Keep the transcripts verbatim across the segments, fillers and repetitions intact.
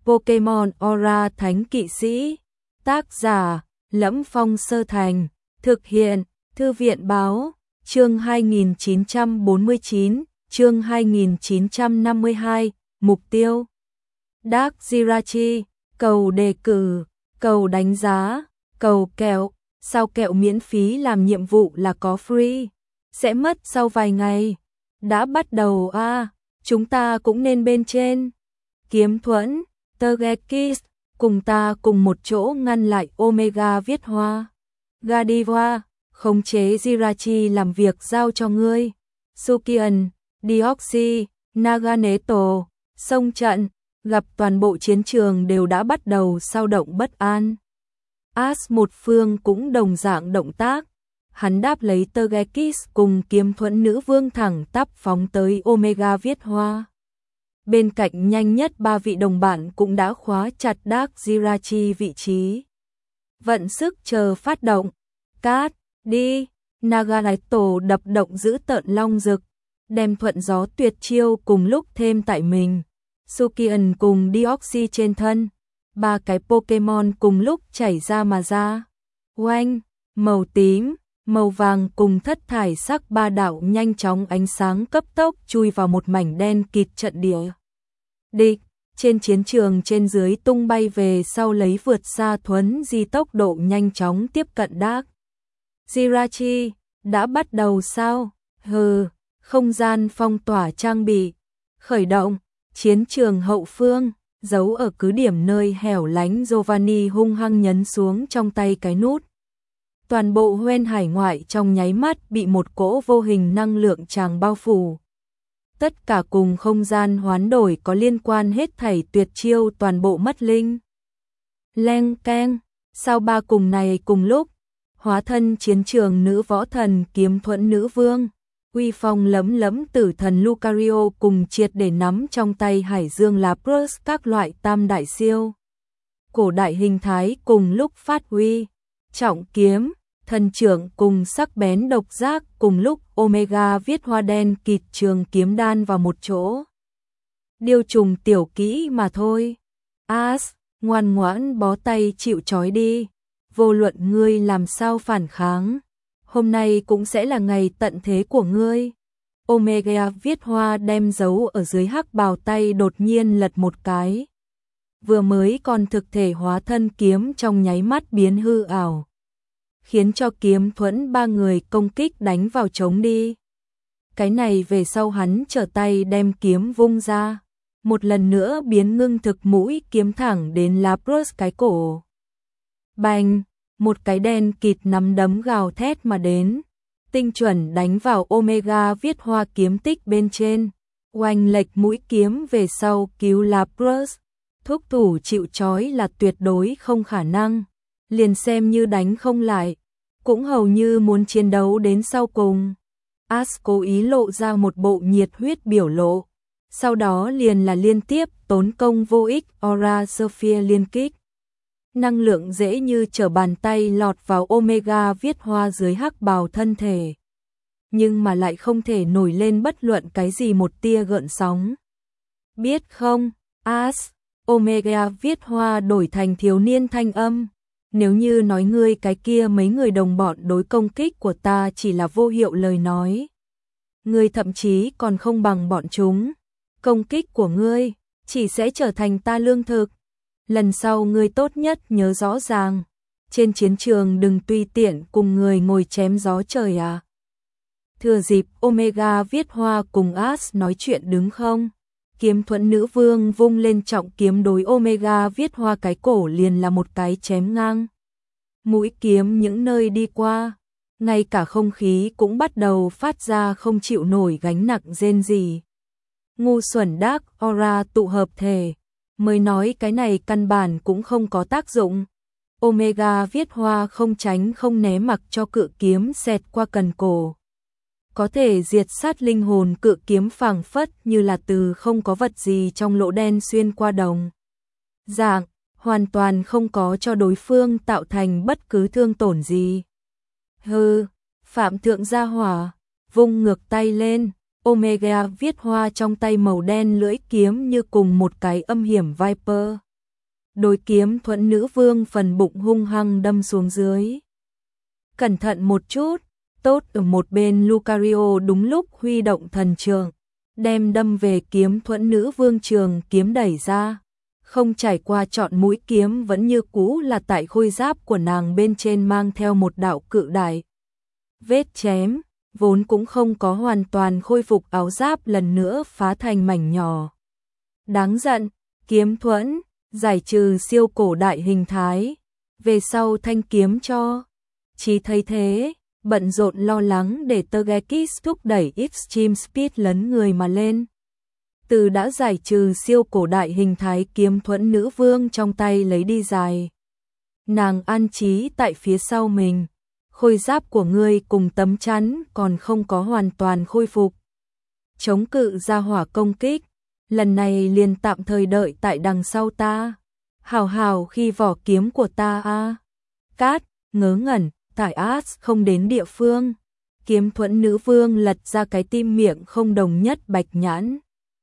Pokemon Aura Thánh Kỵ Sĩ. Tác giả: Lẫm Phong Sơ Thành. Thực hiện: Thư viện báo. Chương hai nghìn chín trăm bốn mươi chín, chương hai nghìn chín trăm năm mươi hai, mục tiêu. Dark Jirachi, cầu đề cử, cầu đánh giá, cầu kẹo, sao kẹo miễn phí làm nhiệm vụ là có free, sẽ mất sau vài ngày. Đã bắt đầu a, à, chúng ta cũng nên bên trên. Kiếm Thuẫn, Togekiss, cùng ta cùng một chỗ ngăn lại Omega Viết Hoa. Godiva, khống chế Jirachi làm việc giao cho ngươi. Sukian, Deoxy, Naganeto, sông trận, gặp toàn bộ chiến trường đều đã bắt đầu xao động bất an. As một phương cũng đồng dạng động tác, hắn đáp lấy Togekiss cùng Kiếm Thuẫn nữ vương thẳng tắp phóng tới Omega Viết Hoa. Bên cạnh nhanh nhất ba vị đồng bạn cũng đã khóa chặt Dark Jirachi vị trí. Vận sức chờ phát động. Cát, đi, Naganeto đập động giữ tợn long rực, đem thuận gió tuyệt chiêu cùng lúc thêm tại mình. Sukian cùng Deoxy trên thân, ba cái Pokemon cùng lúc chảy ra mà ra. Oanh, màu tím, màu vàng cùng thất thải sắc ba đạo nhanh chóng ánh sáng cấp tốc chui vào một mảnh đen kịt trận địa. Địch, trên chiến trường trên dưới tung bay về sau lấy vượt xa thuấn di tốc độ nhanh chóng tiếp cận Dark Jirachi. Đã bắt đầu sao? Hừ, không gian phong tỏa trang bị, khởi động, chiến trường hậu phương, giấu ở cứ điểm nơi hẻo lánh Giovanni hung hăng nhấn xuống trong tay cái nút. Toàn bộ Hoenn hải ngoại trong nháy mắt bị một cỗ vô hình năng lượng tràng bao phủ. Tất cả cùng không gian hoán đổi có liên quan hết thảy tuyệt chiêu toàn bộ mất linh. Leng keng, sao ba cùng này cùng lúc, hóa thân chiến trường nữ võ thần Kiếm Thuẫn nữ vương, uy phong lấm lấm tử thần Lucario cùng triệt để nắm trong tay Hải Dương Lapras các loại tam đại siêu. Cổ đại hình thái cùng lúc phát huy, trọng kiếm, thần trưởng cùng sắc bén độc giác cùng lúc Omega Viết Hoa đen kịt trường kiếm đan vào một chỗ. Điều trùng tiểu kỹ mà thôi. As, ngoan ngoãn bó tay chịu trói đi. Vô luận ngươi làm sao phản kháng, hôm nay cũng sẽ là ngày tận thế của ngươi. Omega Viết Hoa đem dấu ở dưới hắc bào tay đột nhiên lật một cái. Vừa mới còn thực thể hóa thân kiếm trong nháy mắt biến hư ảo, khiến cho Kiếm Thuẫn ba người công kích đánh vào trống đi. Cái này về sau hắn trở tay đem kiếm vung ra, một lần nữa biến ngưng thực mũi kiếm thẳng đến Lapras cái cổ. Bành, một cái đen kịt nắm đấm gào thét mà đến, tinh chuẩn đánh vào Omega Viết Hoa kiếm tích bên trên, oanh lệch mũi kiếm về sau cứu Lapras. Thúc thủ chịu trói là tuyệt đối không khả năng, liền xem như đánh không lại, cũng hầu như muốn chiến đấu đến sau cùng. As cố ý lộ ra một bộ nhiệt huyết biểu lộ, sau đó liền là liên tiếp tốn công vô ích Aura Sphere liên kích. Năng lượng dễ như trở bàn tay lọt vào Omega Viết Hoa dưới hắc bào thân thể, nhưng mà lại không thể nổi lên bất luận cái gì một tia gợn sóng. Biết không, As, Omega Viết Hoa đổi thành thiếu niên thanh âm. Nếu như nói ngươi cái kia mấy người đồng bọn đối công kích của ta chỉ là vô hiệu lời nói, ngươi thậm chí còn không bằng bọn chúng. Công kích của ngươi chỉ sẽ trở thành ta lương thực. Lần sau ngươi tốt nhất nhớ rõ ràng, trên chiến trường đừng tùy tiện cùng người ngồi chém gió trời à. Thừa dịp Omega Viết Hoa cùng As nói chuyện đứng không, Kiếm Thuẫn nữ vương vung lên trọng kiếm đối Omega Viết Hoa cái cổ liền là một cái chém ngang. Mũi kiếm những nơi đi qua, ngay cả không khí cũng bắt đầu phát ra không chịu nổi gánh nặng rên rỉ. Ngu xuẩn Dark Aura tụ hợp thể, mới nói cái này căn bản cũng không có tác dụng. Omega Viết Hoa không tránh không né mặc cho cự kiếm xẹt qua cần cổ. Có thể diệt sát linh hồn cự kiếm phảng phất như là từ không có vật gì trong lỗ đen xuyên qua đồng dạng, hoàn toàn không có cho đối phương tạo thành bất cứ thương tổn gì. Hừ, Phạm Thượng gia hỏa, vung ngược tay lên, Omega Viết Hoa trong tay màu đen lưỡi kiếm như cùng một cái âm hiểm Viper. đối kiếm thuẫn nữ vương phần bụng hung hăng đâm xuống dưới. Cẩn thận một chút, tốt. Ở một bên Lucario đúng lúc huy động thần trường, đem đâm về kiếm thuẫn nữ vương trường kiếm đẩy ra. Không trải qua chọn mũi kiếm vẫn như cũ là tại khôi giáp của nàng bên trên mang theo một đạo cự đại vết chém, vốn cũng không có hoàn toàn khôi phục áo giáp lần nữa phá thành mảnh nhỏ. Đáng giận, kiếm thuẫn, giải trừ siêu cổ đại hình thái, về sau thanh kiếm cho. Chỉ thấy thế, bận rộn lo lắng để Togekiss thúc đẩy Extreme Speed lấn người mà lên. Từ đã giải trừ siêu cổ đại hình thái kiếm thuẫn nữ vương trong tay lấy đi dài. Nàng an trí tại phía sau mình, khôi giáp của ngươi cùng tấm chắn còn không có hoàn toàn khôi phục. Chống cự ra hỏa công kích, lần này liền tạm thời đợi tại đằng sau ta. Hào hào khi vỏ kiếm của ta a. Cát, ngớ ngẩn, tải As không đến địa phương. Kiếm thuẫn nữ vương lật ra cái tim miệng không đồng nhất bạch nhãn.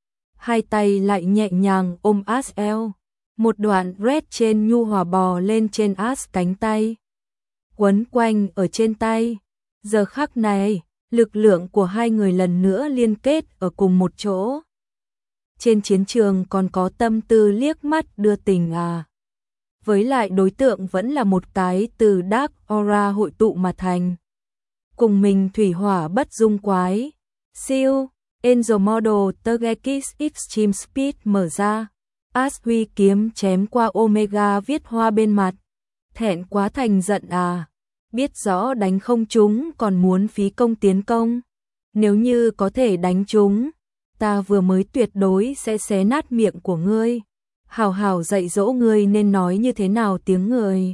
Hai tay lại nhẹ nhàng ôm As eo. Một đoạn red trên nhu hòa bò lên trên As cánh tay, quấn quanh ở trên tay. Giờ khắc này, lực lượng của hai người lần nữa liên kết ở cùng một chỗ. Trên chiến trường còn có tâm tư liếc mắt đưa tình à. Với lại đối tượng vẫn là một cái từ Dark Aura hội tụ mà thành. Cùng mình thủy hỏa bất dung quái. Siêu, Angel Model Togekiss Extreme Speed mở ra. As huy kiếm chém qua Omega viết hoa bên mặt. Thẹn quá thành giận à. Biết rõ đánh không trúng còn muốn phí công tiến công. Nếu như có thể đánh trúng, ta vừa mới tuyệt đối sẽ xé nát miệng của ngươi. Hào hào dạy dỗ ngươi nên nói như thế nào tiếng người.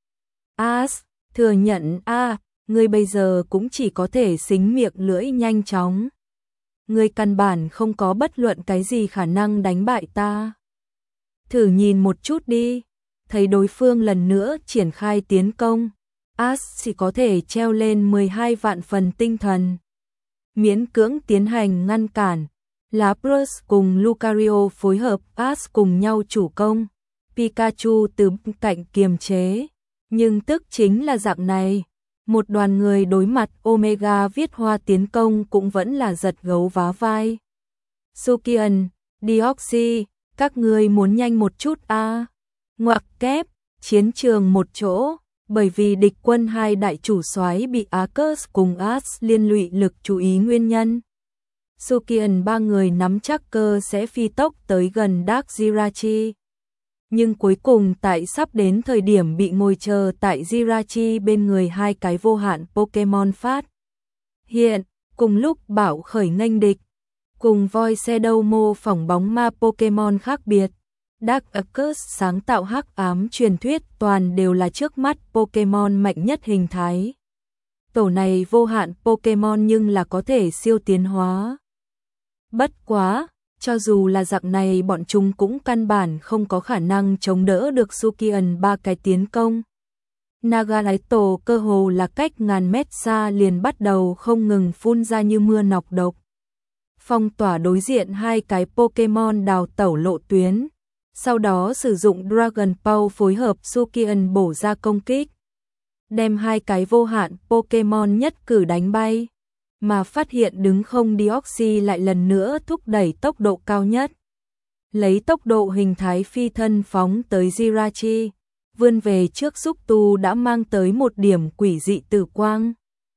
As, thừa nhận a, à, ngươi bây giờ cũng chỉ có thể xính miệng lưỡi nhanh chóng. Ngươi căn bản không có bất luận cái gì khả năng đánh bại ta. Thử nhìn một chút đi, thấy đối phương lần nữa triển khai tiến công, As chỉ có thể treo lên mười hai vạn phần tinh thần. Miễn cưỡng tiến hành ngăn cản. Lapras cùng Lucario phối hợp As cùng nhau chủ công. Pikachu từ cạnh kiềm chế. Nhưng tức chính là dạng này. Một đoàn người đối mặt Omega viết hoa tiến công cũng vẫn là giật gấu vá vai. Sukian, Deoxy, các ngươi muốn nhanh một chút a. À. Ngoặc kép, chiến trường một chỗ. Bởi vì địch quân hai đại chủ soái bị Arceus cùng As liên lụy lực chú ý nguyên nhân. Sukian ba người nắm chắc cơ sẽ phi tốc tới gần Dark Jirachi. Nhưng cuối cùng tại sắp đến thời điểm bị ngồi chờ tại Jirachi bên người hai cái vô hạn Pokemon phát hiện, cùng lúc bảo khởi nghênh địch. Cùng voi xe đâu mô phỏng bóng ma Pokemon khác biệt. Dark Arceus sáng tạo hắc ám truyền thuyết toàn đều là trước mắt Pokemon mạnh nhất hình thái. Tổ này vô hạn Pokemon nhưng là có thể siêu tiến hóa. Bất quá, cho dù là dạng này bọn chúng cũng căn bản không có khả năng chống đỡ được Sukian ba cái tiến công. Nagaraito cơ hồ là cách ngàn mét xa liền bắt đầu không ngừng phun ra như mưa nọc độc. Phong tỏa đối diện hai cái Pokemon đào tẩu lộ tuyến. Sau đó sử dụng Dragon Ball phối hợp Sukian bổ ra công kích. Đem hai cái vô hạn Pokemon nhất cử đánh bay. Mà phát hiện đứng không Deoxy lại lần nữa thúc đẩy tốc độ cao nhất. Lấy tốc độ hình thái phi thân phóng tới Jirachi. Vươn về trước xúc tu đã mang tới một điểm quỷ dị tử quang.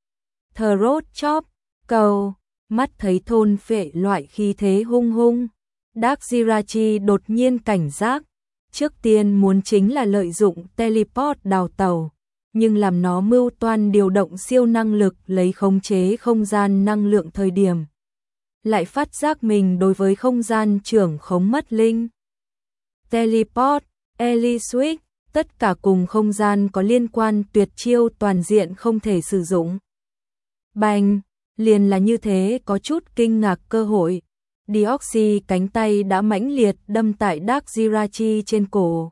Throat chop, cầu, mắt thấy thôn phệ loại khí thế hung hung. Dark Jirachi đột nhiên cảnh giác, trước tiên muốn chính là lợi dụng teleport đào tẩu, nhưng làm nó mưu toan điều động siêu năng lực lấy khống chế không gian năng lượng thời điểm. Lại phát giác mình đối với không gian trưởng khống mất linh. Teleport, Eliswitch, tất cả cùng không gian có liên quan tuyệt chiêu toàn diện không thể sử dụng. Bành, liền là như thế có chút kinh ngạc cơ hội. Deoxy cánh tay đã mãnh liệt đâm tại Dark Jirachi trên cổ.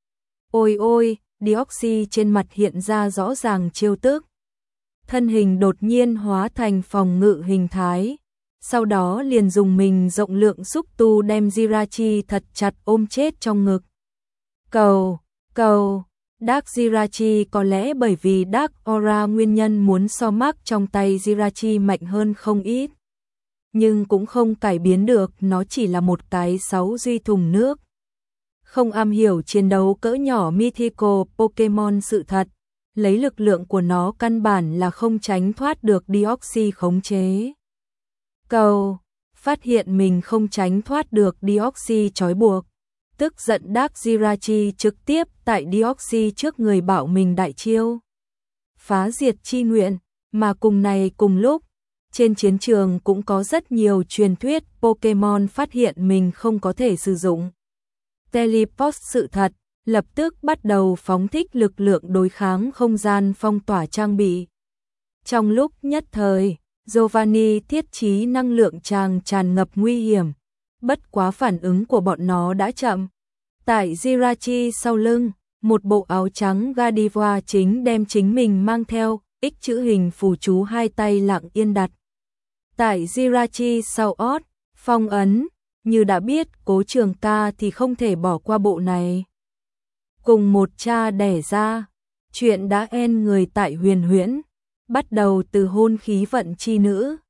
Ôi ôi, Deoxy trên mặt hiện ra rõ ràng chiêu tức. Thân hình đột nhiên hóa thành phòng ngự hình thái. Sau đó liền dùng mình rộng lượng xúc tu đem Jirachi thật chặt ôm chết trong ngực. Cầu, cầu, Dark Jirachi có lẽ bởi vì Dark Aura nguyên nhân muốn so mark trong tay Jirachi mạnh hơn không ít. Nhưng cũng không cải biến được, nó chỉ là một cái sáu duy thùng nước. Không am hiểu chiến đấu cỡ nhỏ mythical Pokemon sự thật, lấy lực lượng của nó căn bản là không tránh thoát được Deoxys khống chế. Cầu, phát hiện mình không tránh thoát được Deoxys trói buộc. Tức giận Dark Jirachi trực tiếp tại Deoxys trước người bảo mình đại chiêu phá diệt chi nguyện, mà cùng này cùng lúc, trên chiến trường cũng có rất nhiều truyền thuyết Pokemon phát hiện mình không có thể sử dụng Teleport sự thật, lập tức bắt đầu phóng thích lực lượng đối kháng không gian phong tỏa trang bị. Trong lúc nhất thời, Giovanni thiết trí năng lượng tràng tràn ngập nguy hiểm, bất quá phản ứng của bọn nó đã chậm. Tại Jirachi sau lưng, một bộ áo trắng Gardevoir chính đem chính mình mang theo, X chữ hình phù chú hai tay lặng yên đặt. Tại Jirachi sau ót, phong ấn, như đã biết Cố Trường Ca thì không thể bỏ qua bộ này. Cùng một cha đẻ ra, chuyện đã en người tại huyền huyễn, bắt đầu từ hôn khí vận chi nữ.